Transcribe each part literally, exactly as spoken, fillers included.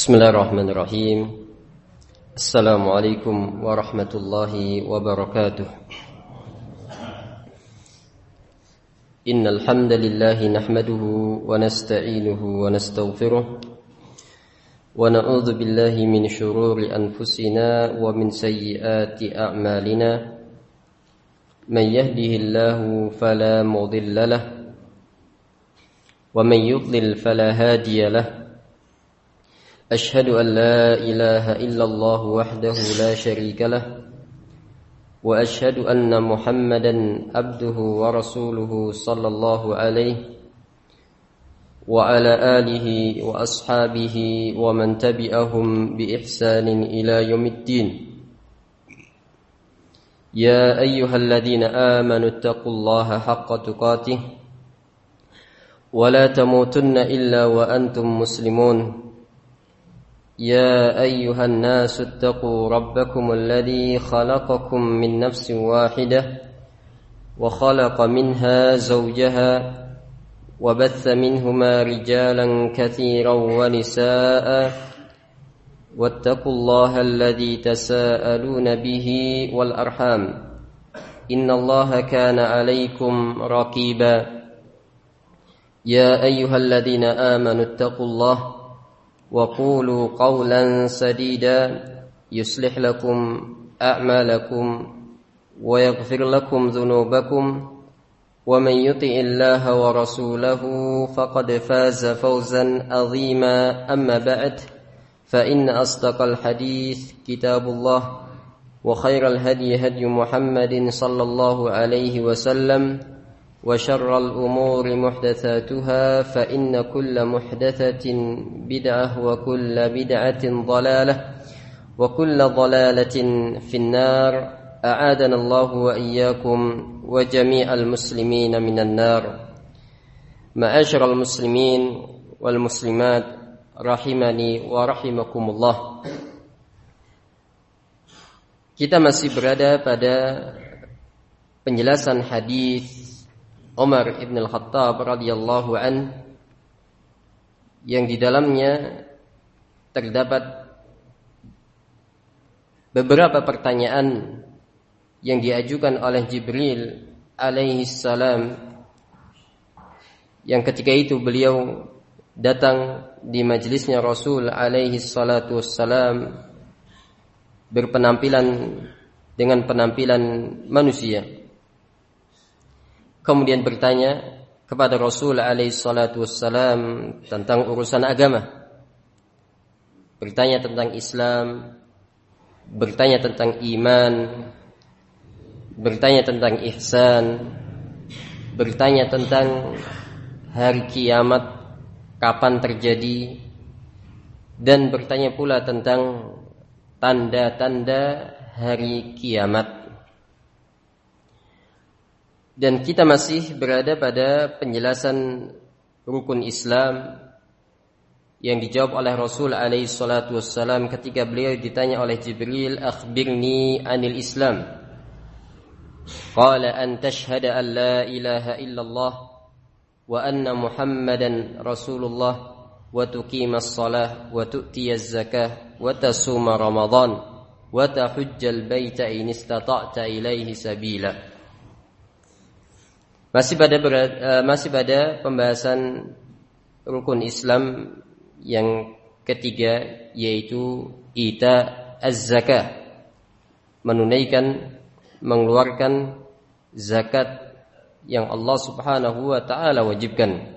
Bismillahirrahmanirrahim. Assalamualaikum warahmatullahi wabarakatuh. Innal hamdalillah nahmaduhu wa nasta'inuhu wa nastaghfiruh wa na'udzu billahi min shururi anfusina wa min sayyiati a'malina. Man yahdihillahu fala mudilla lahu wa man yudlil fala hadiya lahu. أشهد أن لا إله إلا الله وحده لا شريك له وأشهد أن محمدا عبده ورسوله صلى الله عليه وعلى آله وأصحابه ومن تبعهم بإحسان إلى يوم الدين. يا أيها الذين آمنوا اتقوا الله حق تقاته ولا تموتن إلا وأنتم مسلمون. يا أيها الناس اتقوا ربكم الذي خلقكم من نفس واحدة وخلق منها زوجها وبث منهما رجالا كثيرا ونساء واتقوا الله الذي تساءلون به والأرحام إن الله كان عليكم رقيبا. يا أيها الذين آمنوا اتقوا الله وقولوا قولا سديدا يصلح لكم أعمالكم ويغفر لكم ذنوبكم ومن يطع الله ورسوله فقد فاز فوزا عظيما. أما بعد فإن أصدق الحديث كتاب الله وخير الهدي هدي محمد صلى الله عليه وسلم وشر الأمور محدثاتها فإن كل محدثة بدعة وكل بدعة ضلالة وكل ضلالة في النار. أعاذنا الله وإياكم وجميع المسلمين من النار. معاشر المسلمين والمسلمات rahimani wa rahimakumullah. Kita masih berada pada penjelasan hadis Umar ibn al-Khattab radhiyallahu an yang di dalamnya terdapat beberapa pertanyaan yang diajukan oleh Jibril alaihi salam, yang ketika itu beliau datang di majelisnya Rasul alaihi salatu wassalam berpenampilan dengan penampilan manusia. Kemudian bertanya kepada Rasul alaihi salatu wassalam tentang urusan agama, bertanya tentang Islam, bertanya tentang iman, bertanya tentang ihsan, bertanya tentang hari kiamat, kapan terjadi, dan bertanya pula tentang tanda-tanda hari kiamat. Dan kita masih berada pada penjelasan rukun Islam yang dijawab oleh Rasul alaihi salatu wassalam ketika beliau ditanya oleh Jibril, akhbirni anil Islam. Qala an tashhada an la ilaha illallah wa anna Muhammadan Rasulullah wa tuqimas salah wa tu'tiyaz zakah wa tasuma Ramadan wa tahujjal baita in istata'ta ilaihi sabila. Masih pada uh, masih pada pembahasan rukun Islam yang ketiga, yaitu ita az-zakah, menunaikan, mengeluarkan zakat yang Allah Subhanahu wa taala wajibkan.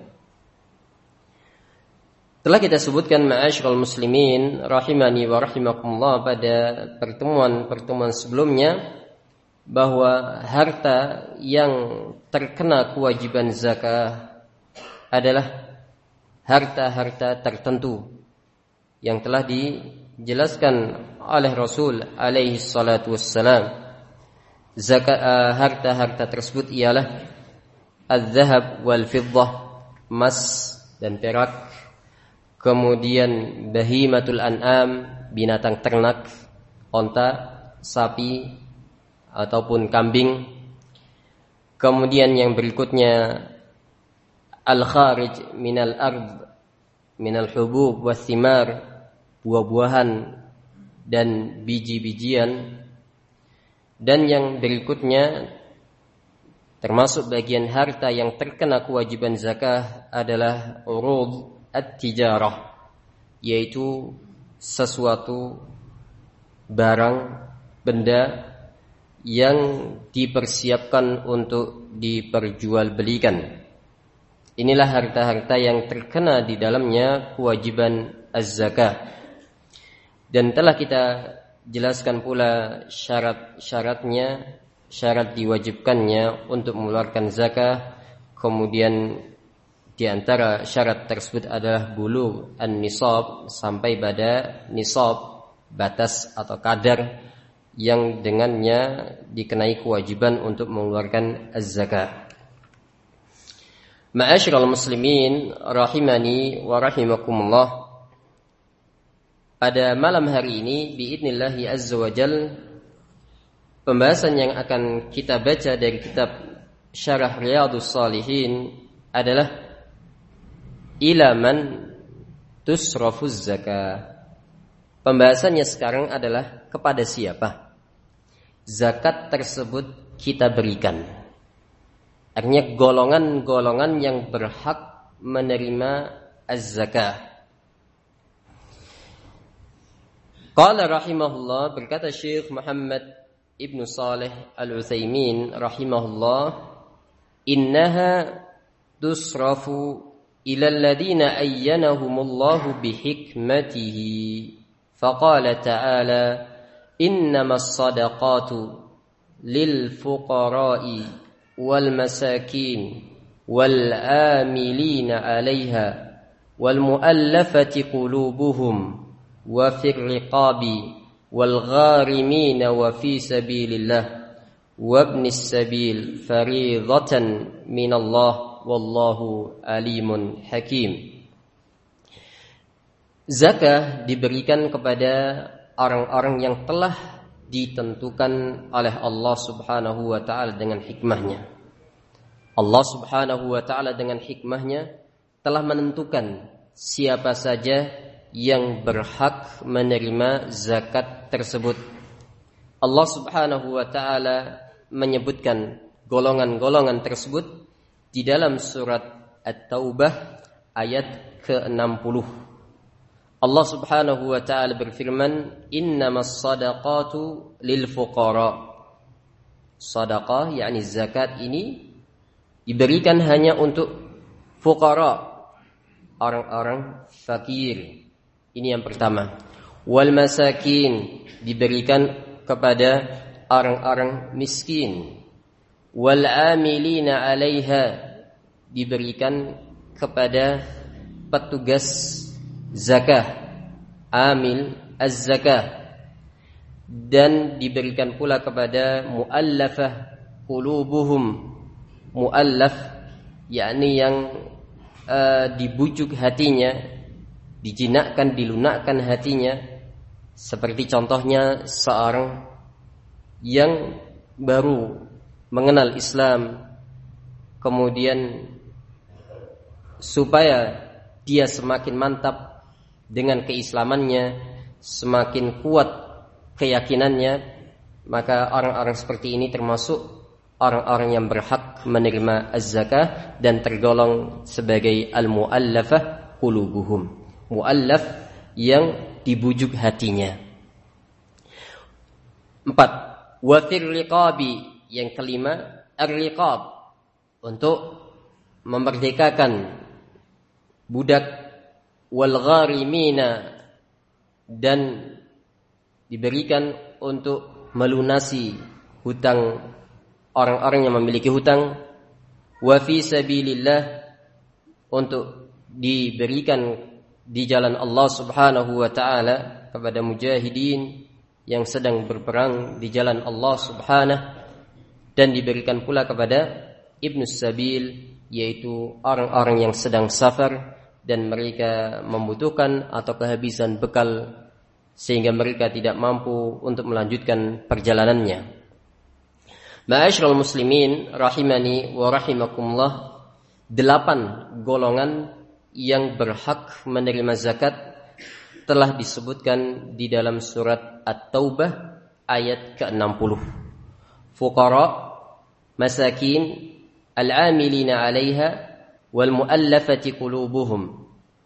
Telah kita sebutkan ma'asyiral muslimin rahimani wa rahimakumullah pada pertemuan-pertemuan sebelumnya bahwa harta yang terkena kewajiban zakah adalah harta-harta tertentu yang telah dijelaskan oleh Rasul alaihi salatu wassalam. Zakat uh, harta-harta tersebut ialah az-zahab wal fiddah, emas dan perak, kemudian bahimatul an'am, binatang ternak, onta, sapi ataupun kambing. Kemudian yang berikutnya al-kharij minal ard minal hubub was thimar, buah-buahan dan biji-bijian. Dan yang berikutnya termasuk bagian harta yang terkena kewajiban zakah adalah urud at-tijarah, yaitu sesuatu barang, benda yang dipersiapkan untuk diperjualbelikan. Inilah harta-harta yang terkena di dalamnya kewajiban az-zakah. Dan telah kita jelaskan pula syarat-syaratnya, syarat diwajibkannya untuk mengeluarkan zakah. Kemudian di antara syarat tersebut adalah bulugh an-nisab, sampai pada nisab, batas atau kadar yang dengannya dikenai kewajiban untuk mengeluarkan az-zakah. Ma'asyiral muslimin rahimani wa rahimakumullah. Pada malam hari ini biidznillah azza wa jal, pembahasan yang akan kita baca dari kitab Syarah Riyadhus Shalihin adalah ila man tusrafuz zakah. Pembahasannya sekarang adalah kepada siapa zakat tersebut kita berikan. Artinya golongan-golongan yang berhak menerima az-zakah. Qala rahimahullah, berkata Syekh Muhammad Ibn Salih Al-Utsaimin rahimahullah, innaha tusrafu ila alladhina ayyanahumullahu bihikmatihi. Faqala ta'ala innamas sadaqatu lil fuqara'i wal masakin wal amilina 'alaiha wal mu'allafati qulubuhum wa fir riqabi wal gharimina wa fi sabilillah wa ibnis sabil fariidatan minallah wallahu alimun hakim. Zakah diberikan kepada orang-orang yang telah ditentukan oleh Allah Subhanahu wa ta'ala dengan hikmahnya. Allah Subhanahu wa ta'ala dengan hikmahnya telah menentukan siapa saja yang berhak menerima zakat tersebut. Allah Subhanahu wa ta'ala menyebutkan golongan-golongan tersebut di dalam surat At-Taubah ayat ke enam puluh. Allah Subhanahu wa ta'ala berfirman, innamas sadaqatu lil fuqara. Sadaqah yakni zakat ini diberikan hanya untuk fuqara, orang-orang fakir. Ini yang pertama. Wal masakin, diberikan kepada orang-orang miskin. Wal amilina 'alaiha, diberikan kepada petugas zakah, amil az-zakah, dan diberikan pula kepada muallafah qulubuhum. Muallaf yakni yang uh, dibujuk hatinya, dijinakkan, dilunakkan hatinya. Seperti contohnya seorang yang baru mengenal Islam, kemudian supaya dia semakin mantap dengan keislamannya, semakin kuat keyakinannya, maka orang-orang seperti ini termasuk orang-orang yang berhak menerima az-zakah dan tergolong sebagai al-mu'allafah qulubuhum. Mu'allaf yang dibujuk hatinya. Empat, wa fir riqabi, yang kelima ar-riqab, untuk memerdekakan budak, wal gharimina, dan diberikan untuk melunasi hutang orang-orang yang memiliki hutang. Wa fi sabilillah, untuk diberikan di jalan Allah Subhanahu wa ta'ala kepada mujahidin yang sedang berperang di jalan Allah Subhanahu, dan diberikan pula kepada ibnus sabil, yaitu orang-orang yang sedang safar dan mereka membutuhkan atau kehabisan bekal sehingga mereka tidak mampu untuk melanjutkan perjalanannya. Ma'asyiral muslimin rahimani wa rahimakumullah, delapan golongan yang berhak menerima zakat telah disebutkan di dalam surat At-Taubah ayat ke enam puluh. Fuqara, masakin, al-amilina 'alaiha wal mu'allafati qulubuhum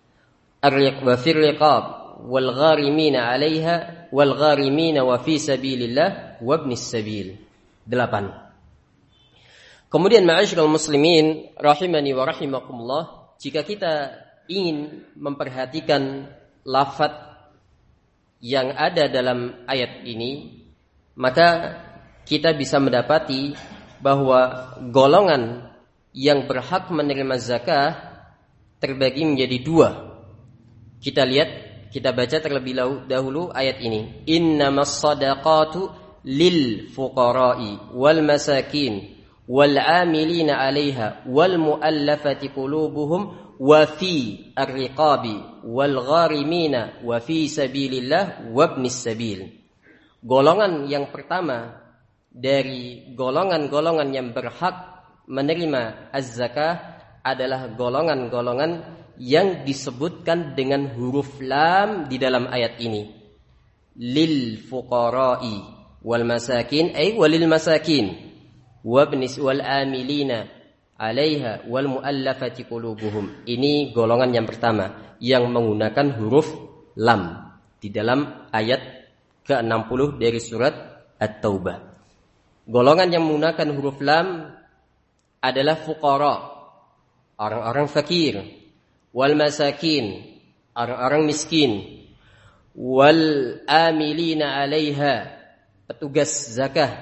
wa fir riqab wal gharimina 'alaiha wal gharimina wa fi sabilillah wa ibnis sabil. Delapan. Kemudian ma'asyiral muslimin rahimani wa rahimakumullah, jika kita ingin memperhatikan lafaz yang ada dalam ayat ini, maka kita bisa mendapati bahwa golongan yang berhak menerima zakah terbagi menjadi dua. Kita lihat, kita baca terlebih dahulu ayat ini. Innamas shadaqatu lil fuqara'i wal masakin wal 'amilina 'alaiha wal mu'allafati qulubuhum wa fi ar-riqabi wal gharimina wa fi sabilillah wa ibnis sabil. Golongan yang pertama dari golongan-golongan yang berhak menerima az-zakah adalah golongan-golongan yang disebutkan dengan huruf lam di dalam ayat ini. Lil fuqara'i wal masakin ay walil masakin wabnis wal amilina 'alaiha wal muallafati qulubuhum. Ini golongan yang pertama yang menggunakan huruf lam di dalam ayat ke enam puluh dari surat At-Taubah. Golongan yang menggunakan huruf lam adalah fuqara, orang-orang fakir, wal masakin, orang-orang miskin, wal amilina 'alaiha, petugas zakah,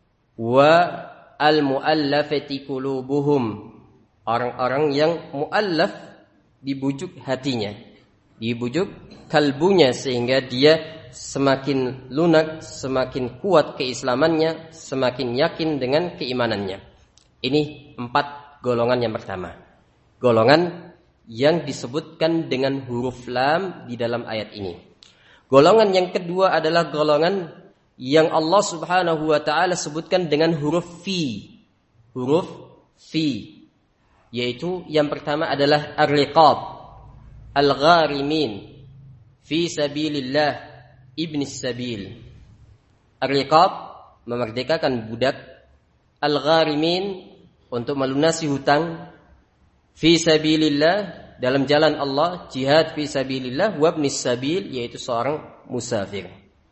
wa al muallafati qulubuhum, orang-orang yang muallaf, dibujuk hatinya, dibujuk kalbunya sehingga dia semakin lunak, semakin kuat keislamannya, semakin yakin dengan keimanannya. Ini empat golongan yang pertama. Golongan yang disebutkan dengan huruf lam di dalam ayat ini. Golongan yang kedua adalah golongan yang Allah Subhanahu wa taala sebutkan dengan huruf fi. Huruf fi. Yaitu yang pertama adalah ar-riqab, al-gharimin, fi sabilillah, ibnis sabil. Ar-riqab, memerdekakan budak. Al-gharimin, untuk melunasi hutang. Fi sabilillah, dalam jalan Allah, jihad fi sabilillah. Wabnis sabil, yaitu seorang musafir.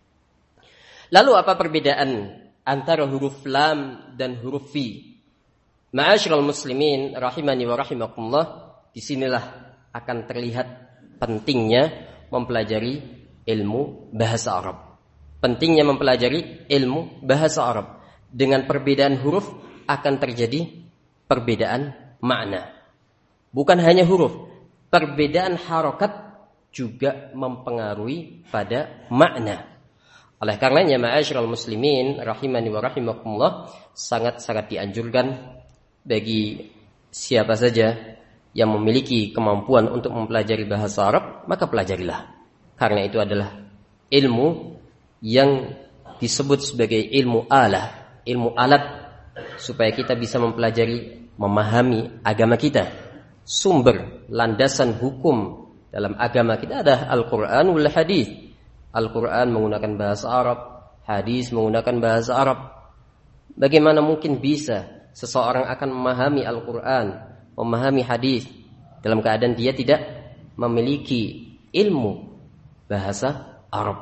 Lalu apa perbedaan antara huruf lam dan huruf fi? Ma'asyiral muslimin rahimani wa rahimakumullah, disinilah akan terlihat pentingnya mempelajari ilmu bahasa Arab. Pentingnya mempelajari ilmu bahasa Arab. Dengan perbedaan huruf akan terjadi perbedaan makna. Bukan hanya huruf, perbedaan harokat juga mempengaruhi pada makna. Oleh karenanya ma'asyiral muslimin rahimani wa rahimakumullah, sangat-sangat dianjurkan bagi siapa saja yang memiliki kemampuan untuk mempelajari bahasa Arab, maka pelajarilah. Karena itu adalah ilmu yang disebut sebagai ilmu alah, ilmu alat, supaya kita bisa mempelajari, memahami agama kita. Sumber, landasan hukum dalam agama kita adalah Al-Quran wal Hadis. Al-Quran menggunakan bahasa Arab, hadis menggunakan bahasa Arab. Bagaimana mungkin bisa seseorang akan memahami Al-Quran, memahami hadis dalam keadaan dia tidak memiliki ilmu bahasa Arab?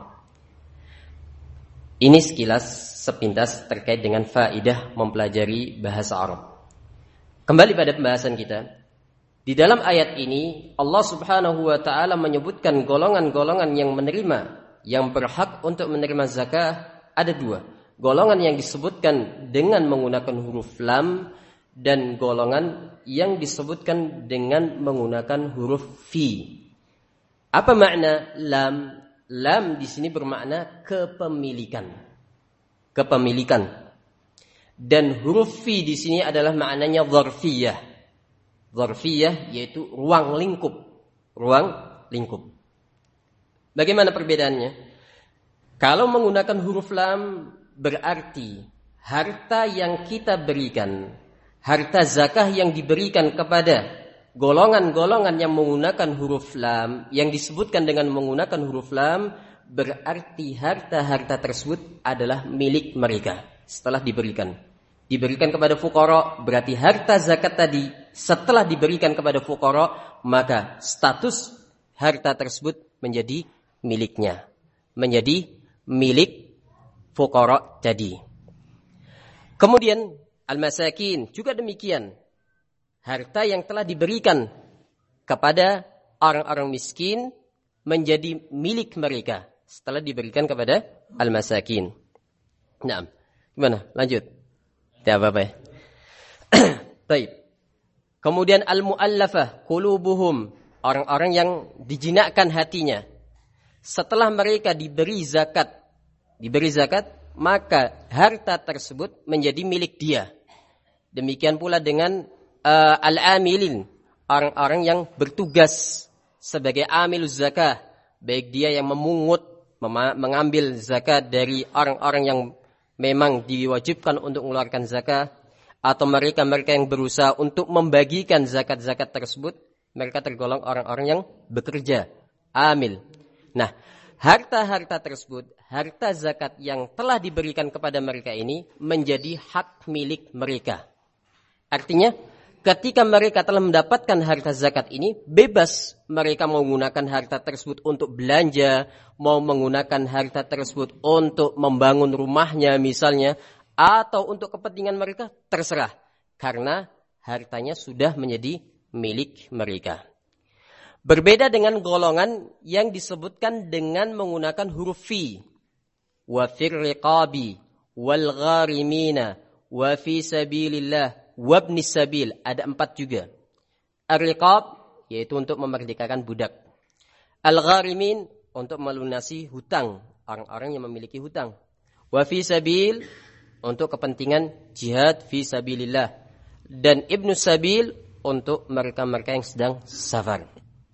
Ini sekilas sepintas terkait dengan faedah mempelajari bahasa Arab. Kembali pada pembahasan kita. Di dalam ayat ini Allah Subhanahu wa taala menyebutkan golongan-golongan yang menerima, yang berhak untuk menerima zakah ada dua. Golongan yang disebutkan dengan menggunakan huruf lam dan golongan yang disebutkan dengan menggunakan huruf fi. Apa makna lam? Lam di sini bermakna kepemilikan. Kepemilikan. Dan huruf fi di sini adalah maknanya dzarfiyah. Dzarfiyah yaitu ruang lingkup. Ruang lingkup. Bagaimana perbedaannya? Kalau menggunakan huruf lam berarti harta yang kita berikan, harta zakah yang diberikan kepada golongan-golongan yang menggunakan huruf lam, yang disebutkan dengan menggunakan huruf lam, berarti harta-harta tersebut adalah milik mereka setelah diberikan. Diberikan kepada fuqara, berarti harta zakat tadi setelah diberikan kepada fuqara, maka status harta tersebut menjadi miliknya, menjadi milik fuqara tadi. Kemudian al-masakin juga demikian. Harta yang telah diberikan kepada orang-orang miskin menjadi milik mereka setelah diberikan kepada al-masakin. Nah, gimana? Lanjut. Tidak apa-apa ya. Baik. Kemudian al-mu'allafah qulubuhum, orang-orang yang dijinakkan hatinya. Setelah mereka diberi zakat, diberi zakat, maka harta tersebut menjadi milik dia. Demikian pula dengan uh, al-amilin, orang-orang yang bertugas sebagai amiluz zakah, baik dia yang memungut, mem- mengambil zakat dari orang-orang yang memang diwajibkan untuk mengeluarkan zakat, atau mereka-mereka yang berusaha untuk membagikan zakat-zakat tersebut, mereka tergolong orang-orang yang bekerja, amil. Nah, harta-harta tersebut, harta zakat yang telah diberikan kepada mereka ini menjadi hak milik mereka. Artinya, ketika mereka telah mendapatkan harta zakat ini, bebas mereka mau menggunakan harta tersebut untuk belanja, mau menggunakan harta tersebut untuk membangun rumahnya misalnya, atau untuk kepentingan mereka, terserah. Karena hartanya sudah menjadi milik mereka. Berbeda dengan golongan yang disebutkan dengan menggunakan huruf fi. Wa fir riqabi, wal gharimina, wa fi sabilillah, wabni sabil, ada empat juga. Ar-riqab, yaitu untuk memerdekakan budak. Al-gharimin, untuk melunasi hutang, orang-orang yang memiliki hutang. Wa fi sabil, untuk kepentingan jihad fi sabilillah. Dan ibnu sabil, untuk mereka-mereka yang sedang safar.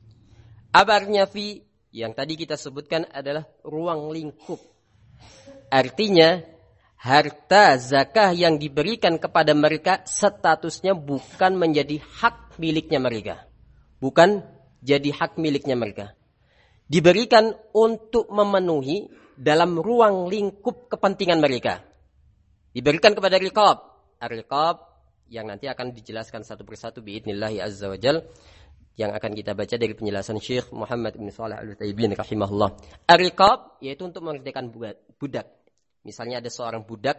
Abarnya fi, yang tadi kita sebutkan adalah ruang lingkup. Artinya, harta zakah yang diberikan kepada mereka statusnya bukan menjadi hak miliknya mereka. Bukan jadi hak miliknya mereka. Diberikan untuk memenuhi dalam ruang lingkup kepentingan mereka. Diberikan kepada riqab. Ar-riqab yang nanti akan dijelaskan satu persatu biidnillahi azza wa jal, yang akan kita baca dari penjelasan Syekh Muhammad bin Shalih Al-Utsaimin rahimahullah. Ar-riqab yaitu untuk memerdekakan budak. Misalnya ada seorang budak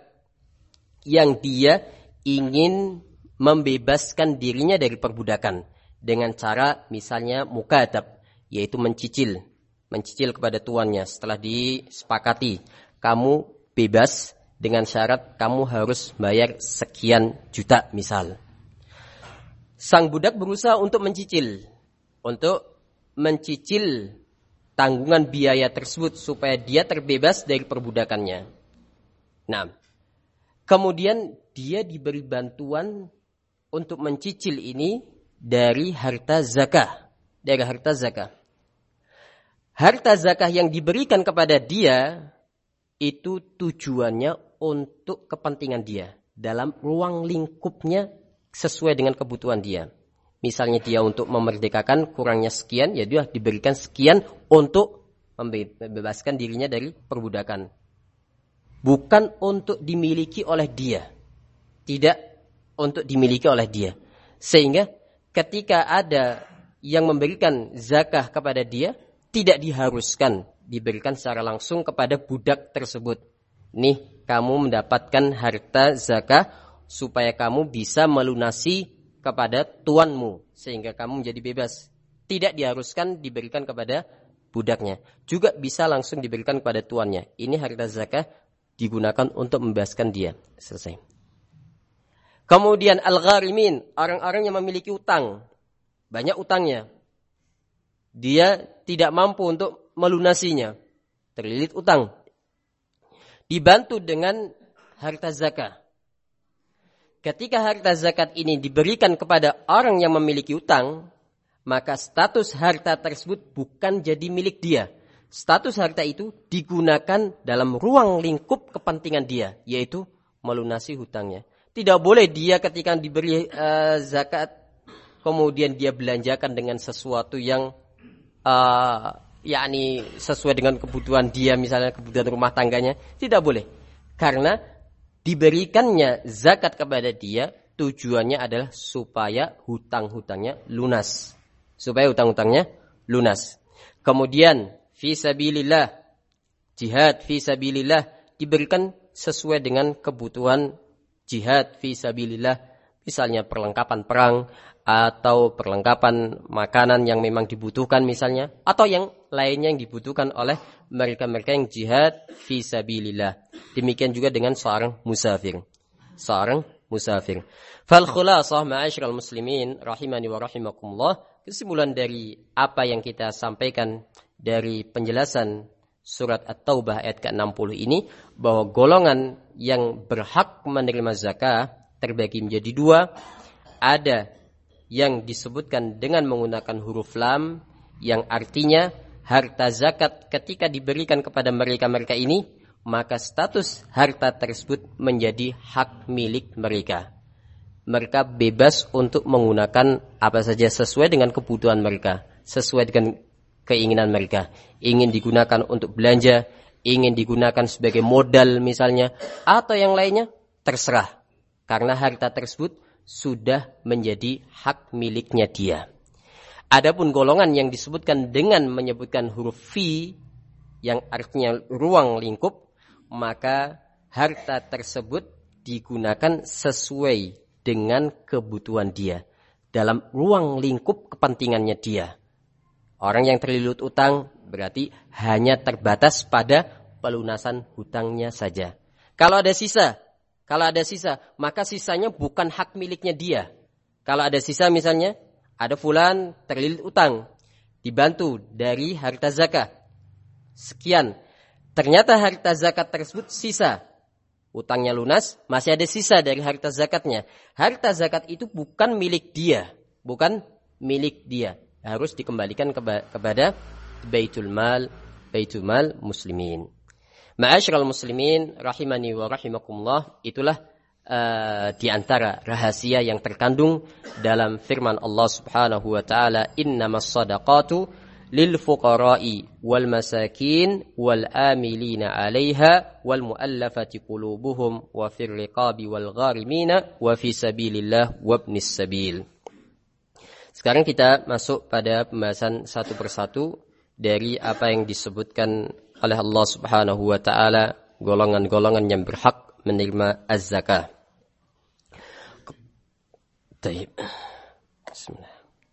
yang dia ingin membebaskan dirinya dari perbudakan dengan cara misalnya mukatab, yaitu mencicil, mencicil kepada tuannya setelah disepakati, kamu bebas dengan syarat kamu harus bayar sekian juta misal. Sang budak berusaha untuk mencicil, untuk mencicil tanggungan biaya tersebut supaya dia terbebas dari perbudakannya. Nah, kemudian dia diberi bantuan untuk mencicil ini dari harta zakah, dari harta zakah. Harta zakah yang diberikan kepada dia itu tujuannya untuk kepentingan dia dalam ruang lingkupnya sesuai dengan kebutuhan dia. Misalnya dia untuk memerdekakan kurangnya sekian, ya dia diberikan sekian untuk membebaskan dirinya dari perbudakan. Bukan untuk dimiliki oleh dia. Tidak untuk dimiliki oleh dia. Sehingga ketika ada yang memberikan zakah kepada dia, tidak diharuskan diberikan secara langsung kepada budak tersebut. Nih, kamu mendapatkan harta zakah supaya kamu bisa melunasi kepada tuanmu sehingga kamu menjadi bebas. Tidak diharuskan diberikan kepada budaknya. Juga bisa langsung diberikan kepada tuannya. Ini harta zakah digunakan untuk membebaskan dia. Selesai. Kemudian al-gharimin, orang-orang yang memiliki utang. Banyak utangnya. Dia tidak mampu untuk melunasinya. Terlilit utang. Dibantu dengan harta zakah. Ketika harta zakat ini diberikan kepada orang yang memiliki utang, maka status harta tersebut bukan jadi milik dia. Status harta itu digunakan dalam ruang lingkup kepentingan dia, yaitu melunasi hutangnya. Tidak boleh dia ketika diberi uh, zakat kemudian dia belanjakan dengan sesuatu yang uh, yakni sesuai dengan kebutuhan dia, misalnya kebutuhan rumah tangganya, tidak boleh. Karena diberikannya zakat kepada dia tujuannya adalah supaya hutang-hutangnya lunas. Supaya hutang-hutangnya lunas. Kemudian fi sabilillah, jihad fi sabilillah diberikan sesuai dengan kebutuhan jihad fi sabilillah, misalnya perlengkapan perang atau perlengkapan makanan yang memang dibutuhkan misalnya, atau yang lainnya yang dibutuhkan oleh mereka-mereka yang jihad fi sabilillah. Demikian juga dengan seorang musafir. Seorang musafir. Fal khulasah ma'asyiral muslimin rahimani wa rahimakumullah, kesimpulan dari apa yang kita sampaikan dari penjelasan surat At-Taubah ayat ke enam puluh ini, bahwa golongan yang berhak menerima zakah terbagi menjadi dua. Ada yang disebutkan dengan menggunakan huruf lam, yang artinya harta zakat ketika diberikan kepada mereka-mereka ini, maka status harta tersebut menjadi hak milik mereka. Mereka bebas untuk menggunakan apa saja sesuai dengan kebutuhan mereka, sesuai dengan keinginan mereka. Ingin digunakan untuk belanja, ingin digunakan sebagai modal misalnya, atau yang lainnya, terserah. Karena harta tersebut sudah menjadi hak miliknya dia. Adapun golongan yang disebutkan dengan menyebutkan huruf fi, yang artinya ruang lingkup, maka harta tersebut digunakan sesuai dengan kebutuhan dia, dalam ruang lingkup kepentingannya dia. Orang yang terlilit utang berarti hanya terbatas pada pelunasan hutangnya saja. Kalau ada sisa, kalau ada sisa, maka sisanya bukan hak miliknya dia. Kalau ada sisa misalnya, ada fulan terlilit utang, dibantu dari harta zakat sekian, ternyata harta zakat tersebut sisa, utangnya lunas, masih ada sisa dari harta zakatnya. Harta zakat itu bukan milik dia, bukan milik dia, harus dikembalikan keba- kepada Baitul Mal, Baitul Mal Muslimin. Ma'asyiral muslimin rahimani wa rahimakumullah, itulah uh, di antara rahasia yang terkandung dalam firman Allah Subhanahu wa taala, innamas shadaqatu lil fuqara'i wal masakin wal amilina 'alaiha wal muallafati qulubuhum wa fir riqabi wal gharimina wa fi sabilillah wabnis sabil. Sekarang kita masuk pada pembahasan satu persatu dari apa yang disebutkan oleh Allah Subhanahu wa taala, golongan-golongan yang berhak menerima az-zakah. Baik. Bismillah.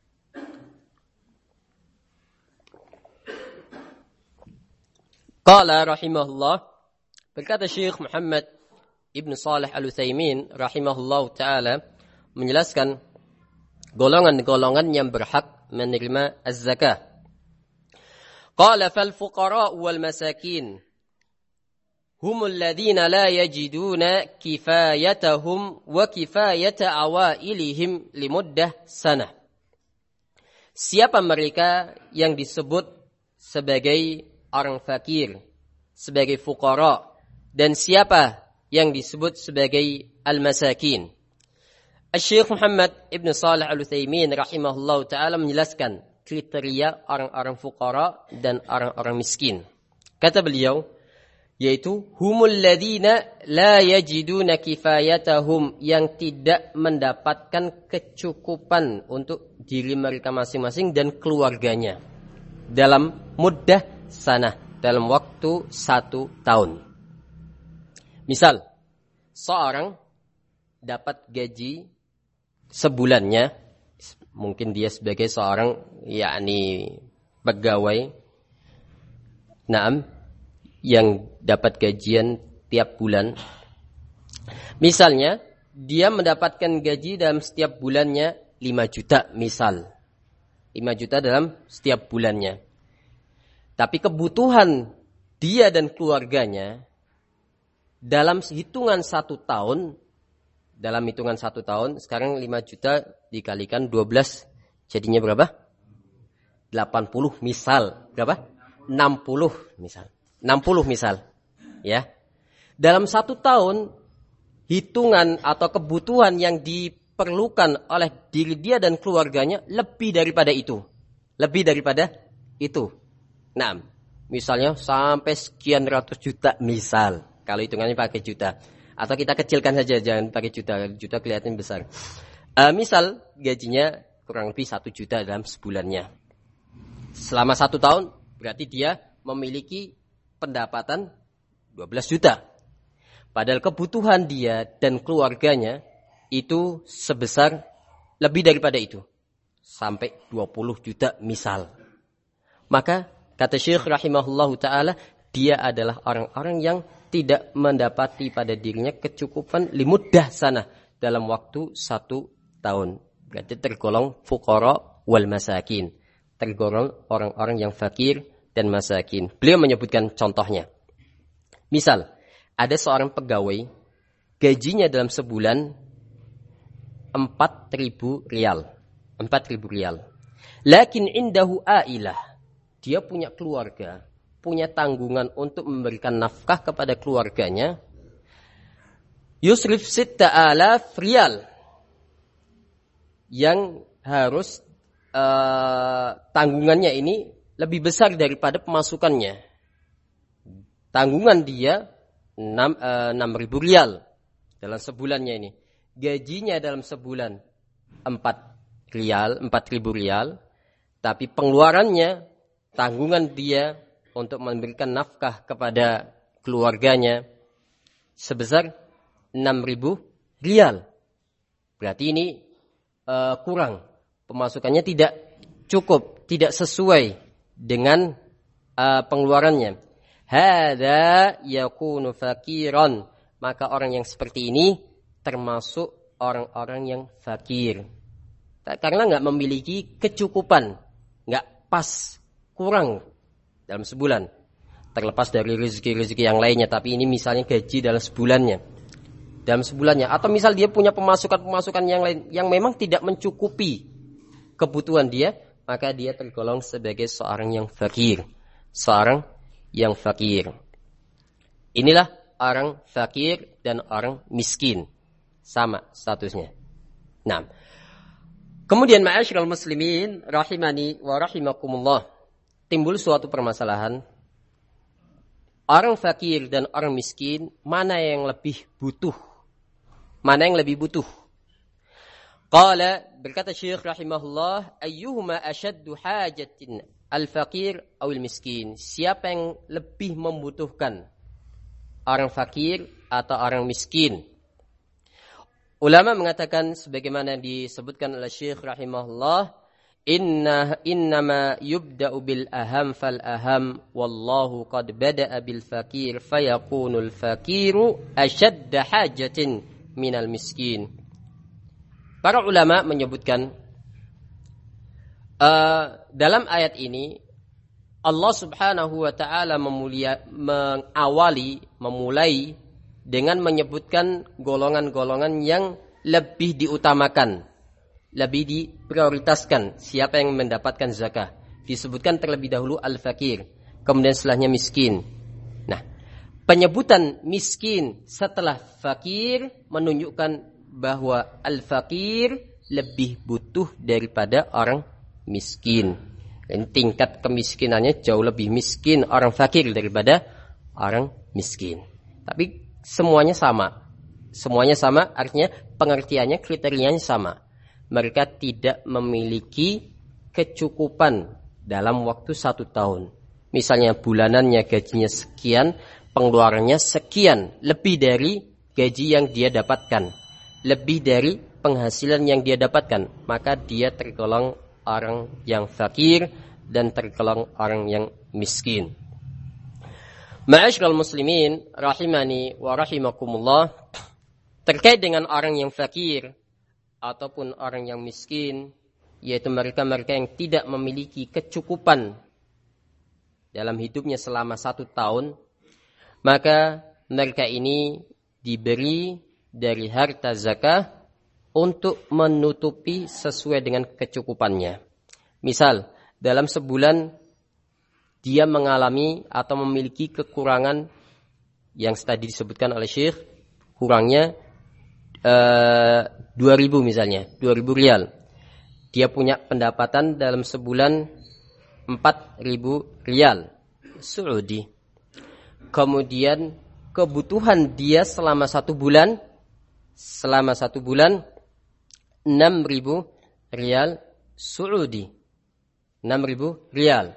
Qala rahimahullah, berkata Syekh Muhammad Ibn Shalih Al-Utsaimin rahimahullah taala menjelaskan golongan-golongan yang berhak menerima az-zakah. Qala fal fuqara wal masakin humul ladzina la yajiduna kifayatahum wa kifayata awailihim limuddah sanah. Siapa mereka yang disebut sebagai orang fakir, sebagai fuqara, dan siapa yang disebut sebagai al-masakin? Syekh Muhammad Ibn Shalih Al-Utsaimin rahimahullah ta'ala menjelaskan kriteria orang-orang fuqara dan orang-orang miskin. Kata beliau, yaitu humul ladzina la yajiduna kifayatahum, yang tidak mendapatkan kecukupan untuk diri mereka masing-masing dan keluarganya dalam muddah sanah, dalam waktu satu tahun. Misal, seorang dapat gaji sebulannya, mungkin dia sebagai seorang yakni pegawai, naam, yang dapat gajian tiap bulan. Misalnya, dia mendapatkan gaji dalam setiap bulannya lima juta misal. lima juta dalam setiap bulannya. Tapi kebutuhan dia dan keluarganya dalam hitungan satu tahun, dalam hitungan satu tahun, sekarang lima juta dikalikan dua belas, jadinya berapa? delapan puluh misal. Berapa? enam puluh misal. enam puluh misal. Ya. Dalam satu tahun, hitungan atau kebutuhan yang di diperlukan oleh diri dia dan keluarganya lebih daripada itu. Lebih daripada itu. Nah, misalnya sampai sekian ratus juta misal. Kalau hitungannya pakai juta. Atau kita kecilkan saja, jangan pakai juta. Juta kelihatan besar. Uh, misal gajinya kurang lebih satu juta dalam sebulannya. Selama satu tahun berarti dia memiliki pendapatan dua belas juta. Padahal kebutuhan dia dan keluarganya itu sebesar lebih daripada itu. Sampai dua puluh juta misal. Maka kata Syekh rahimahullahu ta'ala, dia adalah orang-orang yang tidak mendapati pada dirinya kecukupan limuddah sana dalam waktu satu tahun. Berarti tergolong fuqara wal masakin. Tergolong orang-orang yang fakir dan masakin. Beliau menyebutkan contohnya. Misal, ada seorang pegawai, gajinya dalam sebulan empat ribu rial. empat ribu rial. Lakin indahu ailah. Dia punya keluarga, punya tanggungan untuk memberikan nafkah kepada keluarganya. Yusrif sitta alaf rial. Yang harus uh, tanggungannya ini lebih besar daripada pemasukannya. Tanggungan dia enam ribu rial dalam sebulannya ini. Gajinya dalam sebulan empat rial, empat ribu rial, tapi pengeluarannya, tanggungan dia untuk memberikan nafkah kepada keluarganya sebesar enam ribu rial. Berarti ini uh, kurang, pemasukannya tidak cukup, tidak sesuai dengan uh, pengeluarannya. Hada yakunu fakiran, maka orang yang seperti ini termasuk orang-orang yang fakir. Karena nggak memiliki kecukupan, nggak pas, kurang dalam sebulan. Terlepas dari rezeki-rezeki yang lainnya, tapi ini misalnya gaji dalam sebulannya, dalam sebulannya, atau misal dia punya pemasukan-pemasukan yang lain yang memang tidak mencukupi kebutuhan dia, maka dia tergolong sebagai seorang yang fakir, seorang yang fakir. Inilah orang fakir dan orang miskin, sama statusnya. Nah, kemudian ma'asyiral muslimin rahimani wa rahimakumullah, timbul suatu permasalahan. Orang fakir dan orang miskin, mana yang lebih butuh? Mana yang lebih butuh? Qala, berkata Syekh rahimahullah, ayyuhuma ashaddu hajatin al-fakir awil miskin? Siapa yang lebih membutuhkan? Orang fakir atau orang miskin? Ulama mengatakan sebagaimana disebutkan oleh Syekh rahimahullah, inna innama yubda'u bil aham fal aham wallahu qad bada'a bil fakir fayakunul fakiru ashadda hajatin minal miskin. Para ulama menyebutkan uh, dalam ayat ini Allah Subhanahu wa taala memulia mengawali memulai dengan menyebutkan golongan-golongan yang lebih diutamakan, lebih diprioritaskan siapa yang mendapatkan zakah. Disebutkan terlebih dahulu al-fakir, kemudian setelahnya miskin. Nah, penyebutan miskin setelah fakir menunjukkan bahwa al-fakir lebih butuh daripada orang miskin. Dan tingkat kemiskinannya jauh lebih miskin orang fakir daripada orang miskin. Tapi semuanya sama. Semuanya sama, artinya pengertiannya, kriterianya sama. Mereka tidak memiliki kecukupan dalam waktu satu tahun. Misalnya bulanannya gajinya sekian, pengeluarannya sekian, lebih dari gaji yang dia dapatkan, lebih dari penghasilan yang dia dapatkan, maka dia tergolong orang yang fakir dan tergolong orang yang miskin. Ma'asyiral muslimin rahimani wa rahimakumullah, terkait dengan orang yang fakir ataupun orang yang miskin, yaitu mereka-mereka yang tidak memiliki kecukupan dalam hidupnya selama satu tahun, maka mereka ini diberi dari harta zakah untuk menutupi sesuai dengan kecukupannya. Misal, dalam sebulan dia mengalami atau memiliki kekurangan yang tadi disebutkan oleh Syekh, kurangnya uh, dua ribu misalnya, dua ribu rial. Dia punya pendapatan dalam sebulan empat ribu rial Saudi. Kemudian kebutuhan dia selama satu bulan, selama satu bulan enam ribu rial Saudi. enam ribu rial.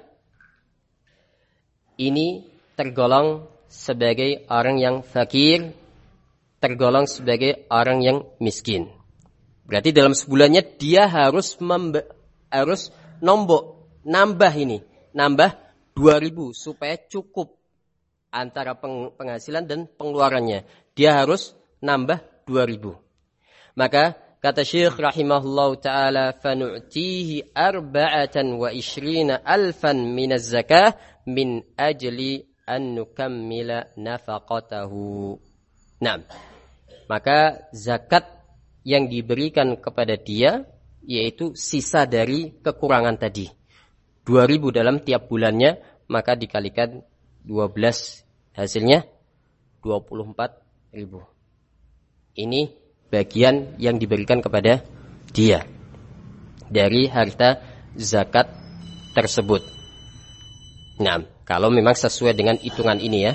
Ini tergolong sebagai orang yang fakir, tergolong sebagai orang yang miskin. Berarti dalam sebulannya dia harus membe- harus nombok, nambah ini, nambah dua ribu supaya cukup antara peng- penghasilan dan pengeluarannya. Dia harus nambah dua ribu. Maka kata Syekh rahimahullah ta'ala, fanu'tihi arba'atan wa ishrina alfan minaz zakah min ajli an nukammila nafaqatahu. Nah, maka zakat yang diberikan kepada dia yaitu sisa dari kekurangan tadi. dua ribu dalam tiap bulannya, maka dikalikan dua belas, hasilnya dua puluh empat ribu. Ini bagian yang diberikan kepada dia dari harta zakat tersebut. Nah, kalau memang sesuai dengan hitungan ini ya.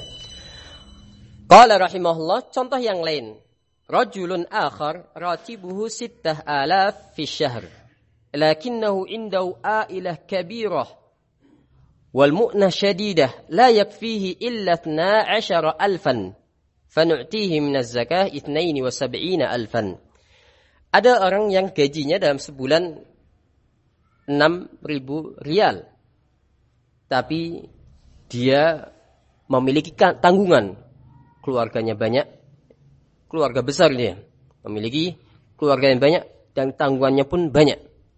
Qala rahimahullah, contoh yang lain. Rajulun akhar ratibuhu sittah alaf fi syahr. Lakinnahu indahu ailah kabirah. Wal mu'nah syadidah. La yakfihi illa اثنا عشر alfan. Fanu'tihi minaz zakah اثنين وسبعين alfan. Ada orang yang gajinya dalam sebulan enam ribu rial. Tapi dia memiliki tanggungan. Keluarganya banyak. Keluarga besar dia. Memiliki keluarga yang banyak dan tanggungannya pun banyak.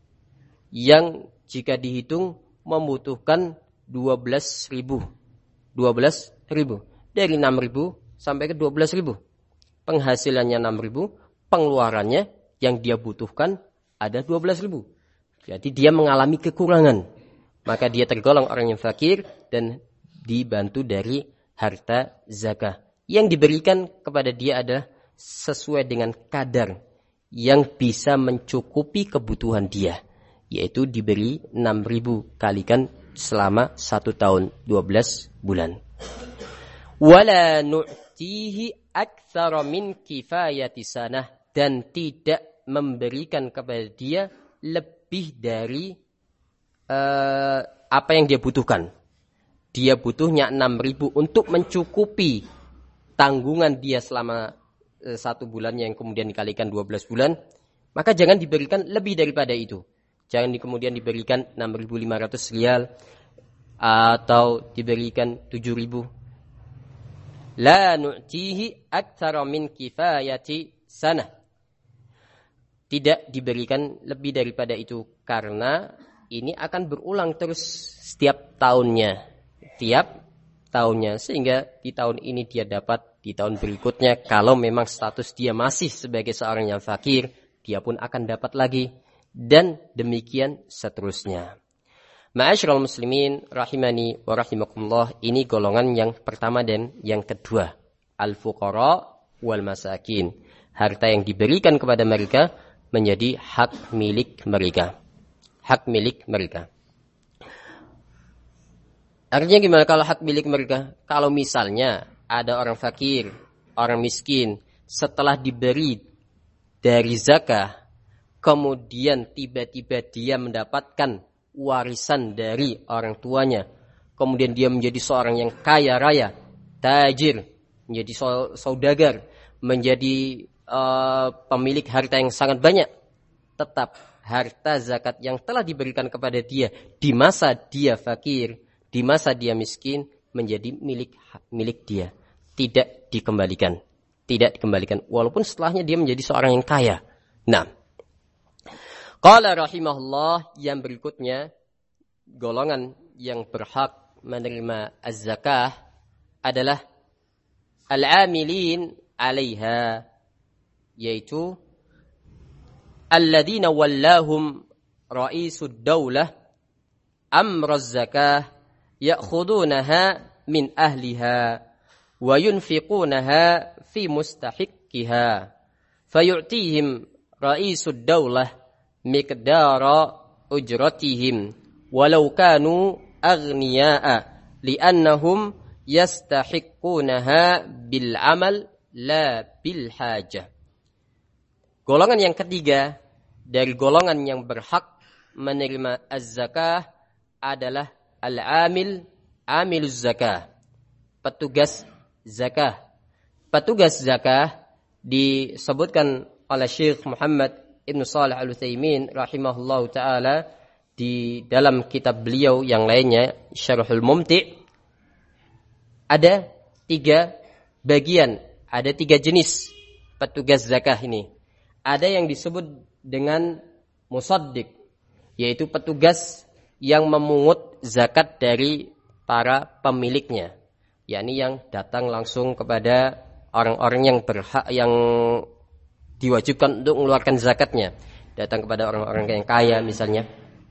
Yang jika dihitung membutuhkan dua belas ribu. dua belas ribu. Dari enam ribu sampai ke dua belas ribu. Penghasilannya enam ribu. Pengeluarannya yang dia butuhkan ada dua belas ribu. Jadi dia mengalami kekurangan. Maka dia tergolong orang yang fakir dan dibantu dari harta zakah. Yang diberikan kepada dia adalah sesuai dengan kadar yang bisa mencukupi kebutuhan dia. Yaitu diberi enam ribu kalikan selama satu tahun, dua belas bulan. Wala nu'tihi aktsara min kifayati sanah. Dan tidak memberikan kepada dia lebih dari uh, apa yang dia butuhkan. Dia butuhnya enam ribu untuk mencukupi tanggungan dia selama uh, satu bulan yang kemudian dikalikan dua belas bulan. Maka jangan diberikan lebih daripada itu. Jangan di, kemudian diberikan enam ribu lima ratus rial atau diberikan tujuh ribu. La nu'tihi aktsara min kifayati sanah. Tidak diberikan lebih daripada itu karena ini akan berulang terus setiap tahunnya. Tiap tahunnya sehingga di tahun ini dia dapat, di tahun berikutnya kalau memang status dia masih sebagai seorang yang fakir, dia pun akan dapat lagi dan demikian seterusnya. Ma'asyiral muslimin rahimani wa rahimakumullah, ini golongan yang pertama dan yang kedua, al-fuqara wal masakin. Harta yang diberikan kepada mereka menjadi hak milik mereka. Hak milik mereka. Artinya gimana kalau hak milik mereka? Kalau misalnya ada orang fakir, orang miskin, setelah diberi dari zakah, kemudian tiba-tiba dia mendapatkan warisan dari orang tuanya, kemudian dia menjadi seorang yang kaya raya, tajir, menjadi saudagar, menjadi uh, pemilik harta yang sangat banyak, tetap harta zakat yang telah diberikan kepada dia di masa dia fakir, di masa dia miskin, menjadi milik milik dia, tidak dikembalikan, tidak dikembalikan walaupun setelahnya dia menjadi seorang yang kaya. Nah, qala rahimahullah, yang berikutnya golongan yang berhak menerima az-zakah adalah al-amilin 'alaiha, yaitu alladzina wallahum ra'isud daulah amraz zakah ya'khudunaha min ahliha wa yunfiqunaha fi mustahiqqiha fayu'tihim ra'isud daulah miqdara ujratihim walau kanu aghniya'a li'annahum yastahiqqunaha bil amal la bil hajah. Golongan yang ketiga dari golongan yang berhak menerima az-zakah adalah al-amil, amiluz zakah, petugas zakah. Petugas zakah disebutkan oleh Syekh Muhammad Ibn Shalih Al-Utsaimin rahimahullahu taala di dalam kitab beliau yang lainnya Syarhul Mumti'. Ada tiga bagian, ada tiga jenis petugas zakah ini. Ada yang disebut dengan musaddiq, yaitu petugas yang memungut zakat dari para pemiliknya, yakni yang datang langsung kepada orang-orang yang berhak, yang diwajibkan untuk mengeluarkan zakatnya, datang kepada orang-orang yang kaya misalnya,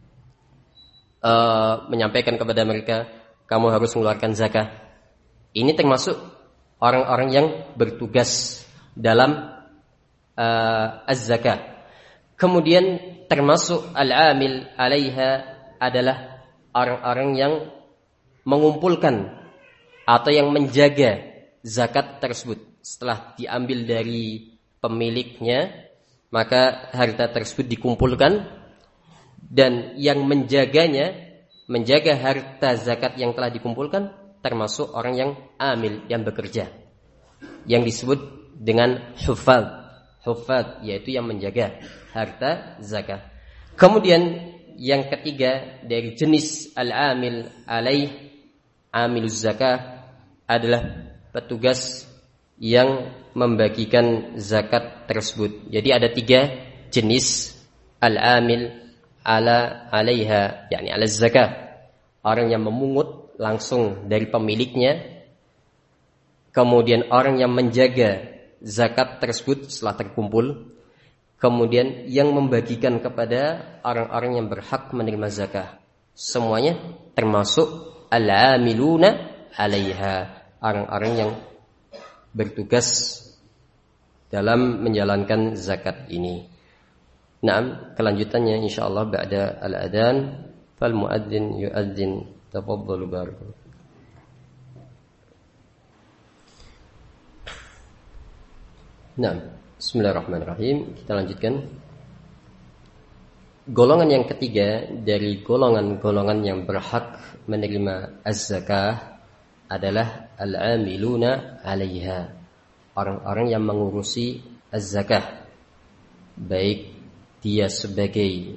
uh, menyampaikan kepada mereka, kamu harus mengeluarkan zakat. Ini termasuk orang-orang yang bertugas dalam uh, az-zakah. Kemudian termasuk al-amil alaiha adalah orang-orang yang mengumpulkan atau yang menjaga zakat tersebut. Setelah diambil dari pemiliknya, maka harta tersebut dikumpulkan, dan yang menjaganya, menjaga harta zakat yang telah dikumpulkan, termasuk orang yang amil, yang bekerja, yang disebut dengan huffaz. Huffaz yaitu yang menjaga harta zakat. Kemudian yang ketiga dari jenis al-amil alaih, amiluz zakah, adalah petugas yang membagikan zakat tersebut. Jadi ada tiga jenis al-amil ala alaiha, yakni ala zakah. Orang yang memungut langsung dari pemiliknya, kemudian orang yang menjaga zakat tersebut setelah terkumpul, kemudian yang membagikan kepada orang-orang yang berhak menerima zakat. Semuanya termasuk al-amiluna alaiha, orang-orang yang bertugas dalam menjalankan zakat ini. Naam, kelanjutannya insyaallah ba'da al-adhan, fal muadzin yu'adzin. Tafadhalu barakallahu. Naam, bismillahirrahmanirrahim. Kita lanjutkan. Golongan yang ketiga dari golongan-golongan yang berhak menerima az-zakah adalah al-amiluna 'alaiha, orang-orang yang mengurusi az-zakah, baik dia sebagai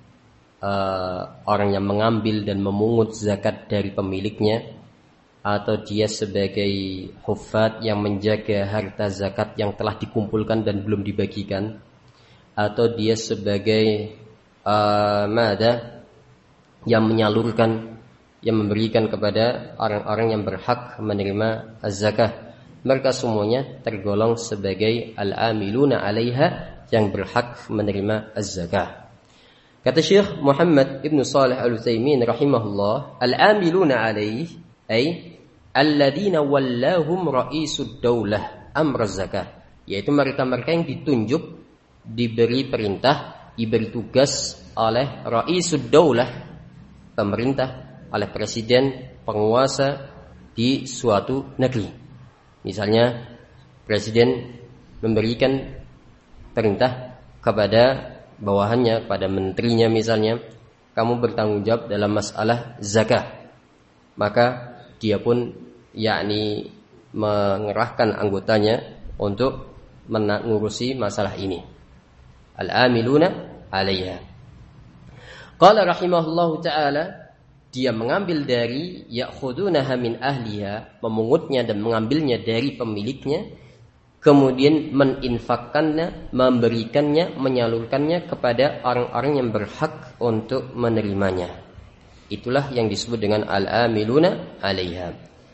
uh, orang yang mengambil dan memungut zakat dari pemiliknya, atau dia sebagai huffaz yang menjaga harta zakat yang telah dikumpulkan dan belum dibagikan, atau dia sebagai uh, mada yang menyalurkan, yang memberikan kepada orang-orang yang berhak menerima az-zakah. Mereka semuanya tergolong sebagai al-amiluna 'alaiha, yang berhak menerima az-zakah. Kata Syekh Muhammad Ibn Shalih Al-Utsaimin rahimahullah, al-amiluna 'alaihi ay alladzina wallahum ra'isud daulah amr az-zakah, yaitu mereka-mereka yang ditunjuk, diberi perintah, diberi tugas oleh ra'isud daulah, pemerintah, oleh presiden, penguasa di suatu negeri. Misalnya presiden memberikan perintah kepada bawahannya, kepada menterinya misalnya, kamu bertanggung jawab dalam masalah zakah. Maka dia pun yakni mengerahkan anggotanya untuk mengurusi masalah ini. Al-amiluna 'alaiha. Qala rahimahullahu ta'ala, dia mengambil dari ya'khudunaha min ahliha, memungutnya dan mengambilnya dari pemiliknya, kemudian meninfakkannya, memberikannya, menyalurkannya kepada orang-orang yang berhak untuk menerimanya. Itulah yang disebut dengan al-amiluna 'alaiha.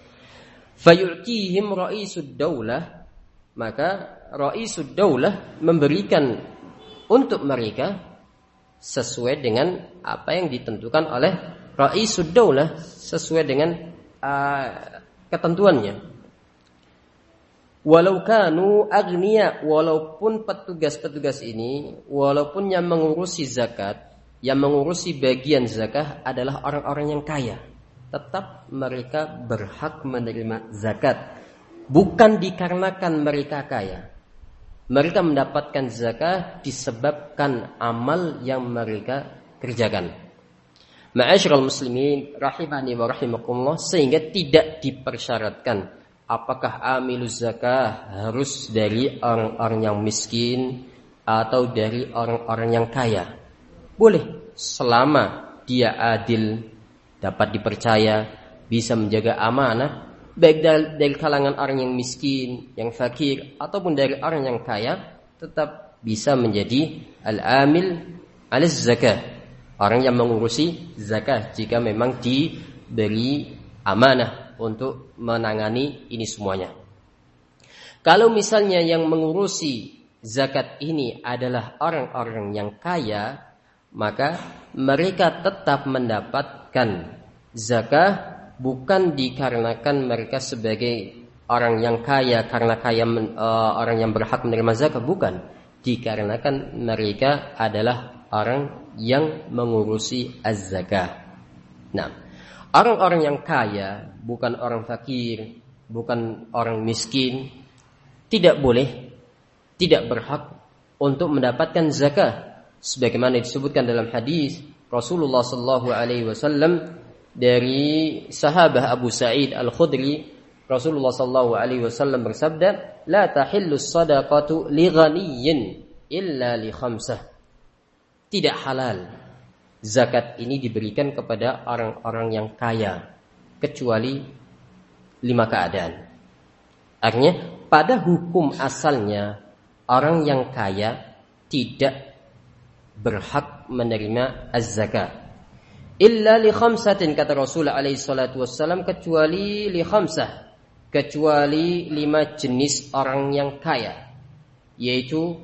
Fayu'tihim ra'isud daulah, maka ra'isud daulah memberikan untuk mereka sesuai dengan apa yang ditentukan oleh ra'isud daulah, sesuai dengan uh, ketentuannya. Walau kanu agniya, walaupun petugas-petugas ini, walaupun yang mengurusi zakat, yang mengurusi bagian zakat adalah orang-orang yang kaya, tetap mereka berhak menerima zakat. Bukan dikarenakan mereka kaya. Mereka mendapatkan zakat disebabkan amal yang mereka kerjakan. Ma'asyiral muslimin rahimani wa rahimakumullah, sehingga tidak dipersyaratkan apakah amiluz zakah harus dari orang-orang yang miskin atau dari orang-orang yang kaya. Boleh selama dia adil, dapat dipercaya, bisa menjaga amanah, baik dari, dari kalangan orang yang miskin, yang fakir, ataupun dari orang yang kaya, tetap bisa menjadi al-amil alis zakah, orang yang mengurusi zakat jika memang diberi amanah untuk menangani ini semuanya. Kalau misalnya yang mengurusi zakat ini adalah orang-orang yang kaya, maka mereka tetap mendapatkan zakat bukan dikarenakan mereka sebagai orang yang kaya karena kaya men, uh, orang yang berhak menerima zakat, bukan, dikarenakan mereka adalah orang yang mengurusi az-zakah. Nah, orang-orang yang kaya, bukan orang fakir, bukan orang miskin, tidak boleh, tidak berhak untuk mendapatkan zakat, sebagaimana disebutkan dalam hadis Rasulullah sallallahu alaihi wasallam dari sahabat Abu Sa'id Al-Khudri. Rasulullah sallallahu alaihi wasallam bersabda, "La tahillu shadaqatu li ghaniyyin illa li khamsah." Tidak halal zakat ini diberikan kepada orang-orang yang kaya kecuali lima keadaan. Artinya pada hukum asalnya orang yang kaya tidak berhak menerima az-zakat. Illa li khamsatin, kata Rasul alaihi salatu wassalam, kecuali li khamsah, kecuali lima jenis orang yang kaya, yaitu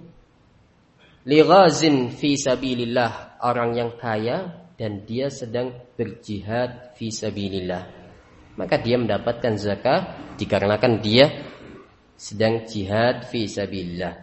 li ghazin fi sabilillah, orang yang kaya dan dia sedang berjihad fi sabilillah, maka dia mendapatkan zakat dikarenakan dia sedang jihad fi sabilillah.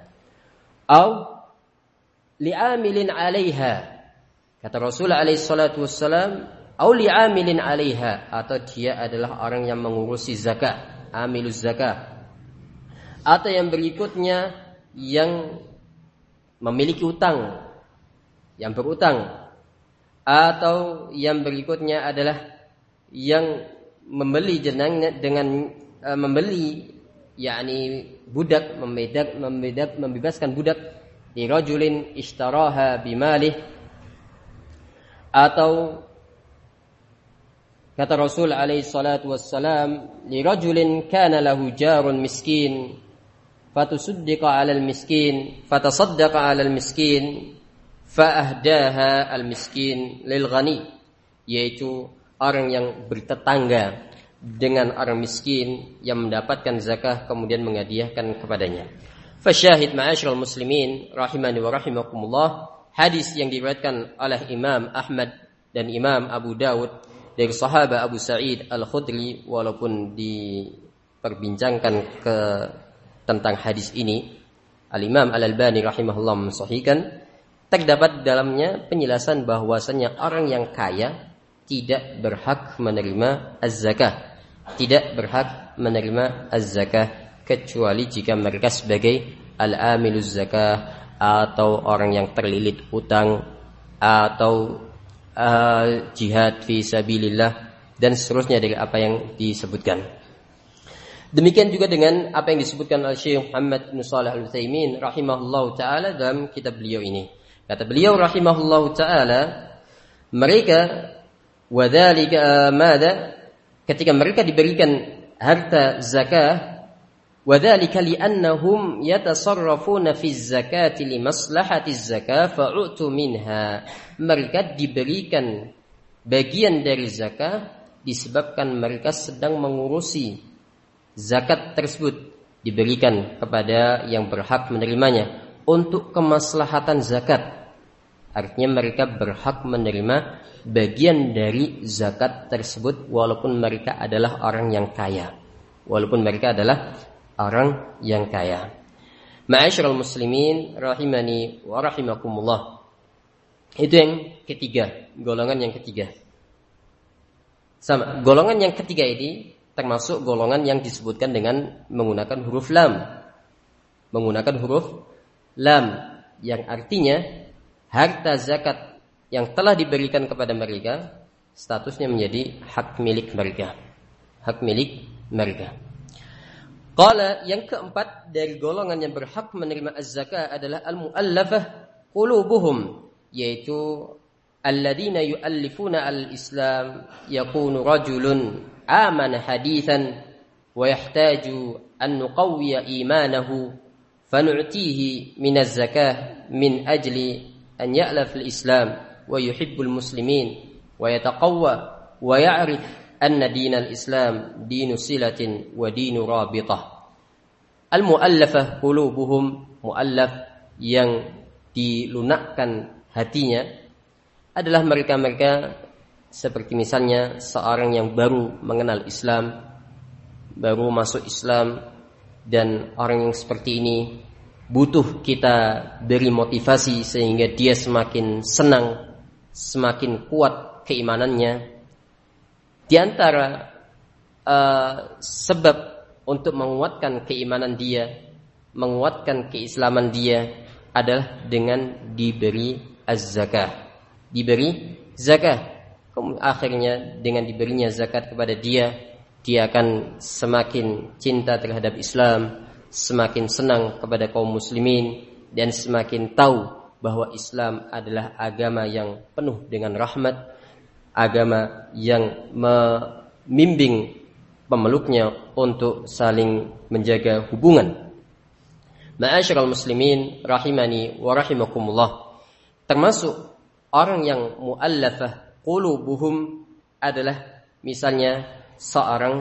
Au li'amilin 'alaiha, kata Rasul alaihi salatu wassalam, au li'amilin 'alaiha, atau dia adalah orang yang mengurusi zakat, amiluz zakat. Atau yang berikutnya yang memiliki utang, yang berutang. Atau yang berikutnya adalah yang membeli jenangnya dengan uh, membeli yakni budak, membedak, membedak, membebaskan budak, di rajulin ishtaraha bimalih. Atau kata Rasul alaihi salatu wassalam, li rajulin kana lahu jarun miskin fatusuddiqa 'alal miskin fatasaddaqa 'alal miskin faahdaha al miskin lil ghani, yaitu orang yang bertetangga dengan orang miskin yang mendapatkan zakah kemudian menghadiahkan kepadanya. Fasyahid ma'asyiral muslimin rahimani wa rahimakumullah, hadis yang diriwayatkan oleh Imam Ahmad dan Imam Abu Dawud dari sahabat Abu Sa'id Al-Khudri, walaupun diperbincangkan ke tentang hadis ini, Al-Imam Al-Albani rahimahullah mensahihkan, terdapat dalamnya penjelasan bahwasanya orang yang kaya tidak berhak menerima az-zakah, tidak berhak menerima az-zakah kecuali jika mereka sebagai al-amiluz zakah, atau orang yang terlilit utang, atau uh, jihad fi sabilillah, dan seterusnya dari apa yang disebutkan. Demikian juga dengan apa yang disebutkan oleh Syekh Muhammad bin Shalih Al-Utsaimin rahimahullahu taala dalam kitab beliau ini. Kata beliau rahimahullahu taala, mereka wadzalika madza, ketika mereka diberikan harta zakah, wadzalika li'annahum yatasarrafuna fi zakati li maslahati zakah fa'utu minha, mereka diberikan bagian dari zakah disebabkan mereka sedang mengurusi zakat tersebut, diberikan kepada yang berhak menerimanya untuk kemaslahatan zakat. Artinya mereka berhak menerima bagian dari zakat tersebut walaupun mereka adalah orang yang kaya, walaupun mereka adalah orang yang kaya. Ma'asyiral muslimin rahimani wa rahimakumullah. Itu yang ketiga, golongan yang ketiga. Sama, golongan yang ketiga ini termasuk golongan yang disebutkan dengan menggunakan huruf lam. Menggunakan huruf lam yang artinya harta zakat yang telah diberikan kepada mereka statusnya menjadi hak milik mereka. Hak milik mereka. Qala, yang keempat dari golongan yang berhak menerima az-zakah adalah al-mu'allafah qulubuhum, yaitu alladzina yu'allifuna al-islam yakunu rajulun amana hadithan wa yahtaju an nuqawwiya imanahu fanu'tihi min az-zakah min ajli an ya'laf al-islam wa yuhibbul muslimin wa yataqawwa wa ya'rif anna dinal Islam dinu silatin wa dinu rabitah. Al-mu'allafah qulubuhum, mu'allaf yang dilunakkan hatinya adalah mereka-mereka seperti misalnya seorang yang baru mengenal Islam, baru masuk Islam, dan orang yang seperti ini butuh kita beri motivasi sehingga dia semakin senang, semakin kuat keimanannya. Di antara uh, sebab untuk menguatkan keimanan dia, menguatkan keislaman dia adalah dengan diberi az-zakah. Diberi zakah. Akhirnya dengan diberinya zakat kepada dia, dia akan semakin cinta terhadap Islam, semakin senang kepada kaum muslimin, dan semakin tahu bahwa Islam adalah agama yang penuh dengan rahmat, agama yang membimbing pemeluknya untuk saling menjaga hubungan. Ma'asyiral muslimin rahimani wa rahimakumullah. Termasuk orang yang mu'allafah qulubuhum adalah misalnya seorang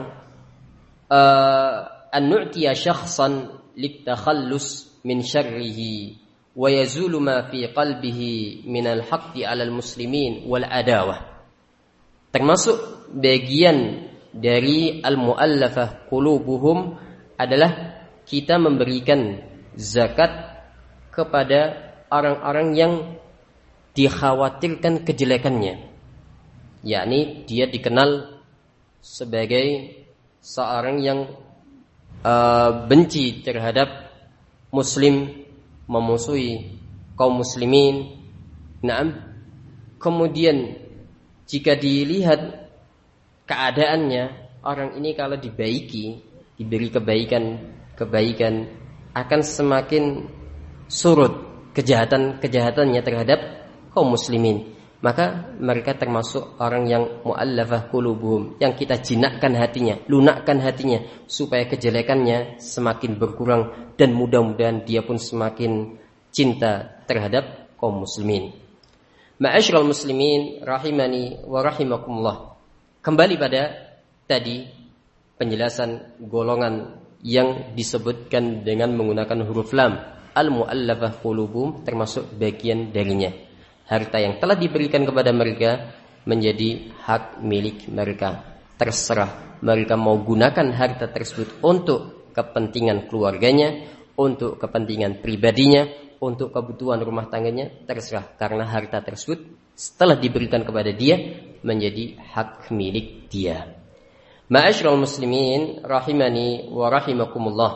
uh, an nu'tiya syakhsan litakhallus min syarrihi wa yazulu ma fi qalbihi min al-haqqi 'alal muslimin wal adawah. Termasuk bagian dari al-mu'allafah qulubuhum adalah kita memberikan zakat kepada orang-orang yang dikhawatirkan kejelekannya, yakni dia dikenal sebagai seorang yang uh, benci terhadap muslim, memusuhi kaum muslimin. Naam. Kemudian jika dilihat keadaannya, orang ini kalau dibaiki, diberi kebaikan-kebaikan, akan semakin surut kejahatan-kejahatannya terhadap kaum muslimin. Maka mereka termasuk orang yang mu'allafah qulubuhum, yang kita jinakkan hatinya, lunakkan hatinya supaya kejelekannya semakin berkurang dan mudah-mudahan dia pun semakin cinta terhadap kaum muslimin. Ma'asyiral muslimin rahimani wa rahimakumullah. Kembali pada tadi penjelasan golongan yang disebutkan dengan menggunakan huruf lam, al-mu'allafah qulubuhum termasuk bagian darinya. Harta yang telah diberikan kepada mereka menjadi hak milik mereka. Terserah mereka mau gunakan harta tersebut untuk kepentingan keluarganya, untuk kepentingan pribadinya, untuk kebutuhan rumah tangganya, terserah. Karena harta tersebut setelah diberikan kepada dia menjadi hak milik dia. Ma'asyiral muslimin rahimani wa rahimakumullah.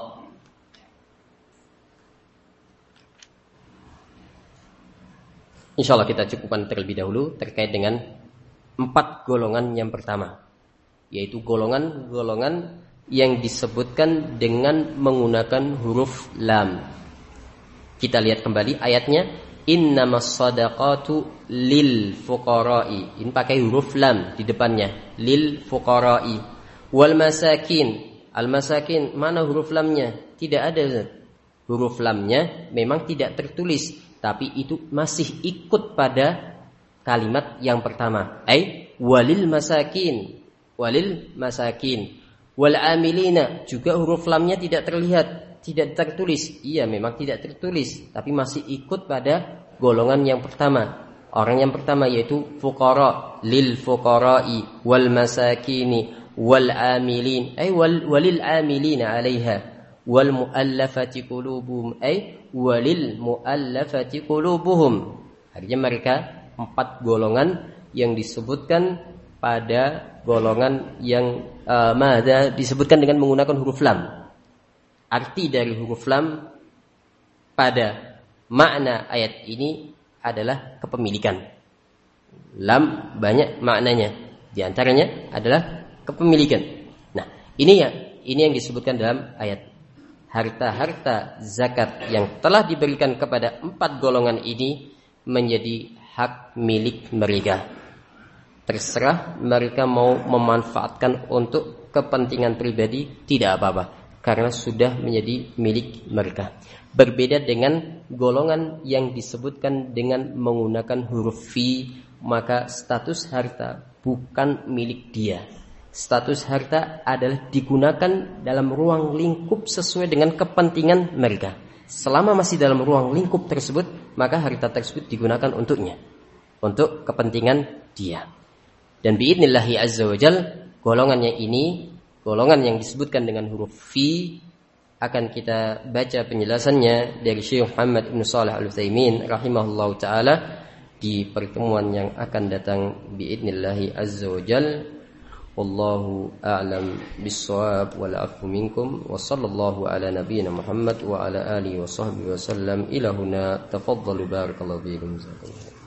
InsyaAllah kita cukupkan terlebih dahulu terkait dengan empat golongan yang pertama, yaitu golongan-golongan yang disebutkan dengan menggunakan huruf lam. Kita lihat kembali ayatnya, innamas shadaqatu lil fuqara'i. Ini pakai huruf lam di depannya, lil fuqara'i wal masakin. Al masakin, mana huruf lamnya? Tidak ada huruf lamnya, memang tidak tertulis, tapi itu masih ikut pada kalimat yang pertama, ai walil masakin, walil masakin, wal amilina, juga huruf lamnya tidak terlihat, tidak tertulis. Iya, memang tidak tertulis, tapi masih ikut pada golongan yang pertama. Orang yang pertama yaitu fuqara, lil fuqara'i wal masakini wal amilin, ai wal walil amilina 'alaiha wal muallafati qulubuhum ay walil muallafati qulubuhum. Artinya mereka empat golongan yang disebutkan pada golongan yang uh, mada disebutkan dengan menggunakan huruf lam. Arti dari huruf lam pada makna ayat ini adalah kepemilikan. Lam banyak maknanya, di antaranya adalah kepemilikan. Nah, ini ya, ini yang disebutkan dalam ayat. Harta-harta zakat yang telah diberikan kepada empat golongan ini menjadi hak milik mereka. Terserah mereka mau memanfaatkan untuk kepentingan pribadi, tidak apa-apa, karena sudah menjadi milik mereka. Berbeda dengan golongan yang disebutkan dengan menggunakan huruf fi, maka status harta bukan milik dia. Status harta adalah digunakan dalam ruang lingkup sesuai dengan kepentingan mereka. Selama masih dalam ruang lingkup tersebut, maka harta tersebut digunakan untuknya, untuk kepentingan dia. Dan biidnillahi azza wa jal, golongannya ini, golongan yang disebutkan dengan huruf fi, akan kita baca penjelasannya dari Syekh Muhammad ibn Shalih Al-Utsaimin rahimahullahu taala di pertemuan yang akan datang biidnillahi azza wa jal. Wallahu a'lam bis-shawab wal 'afwu minkum wa sallallahu ala nabiyyina Muhammad wa ala alihi wa sahbihi wa sallam. Ila huna tafaddalu barakallahu fiikum.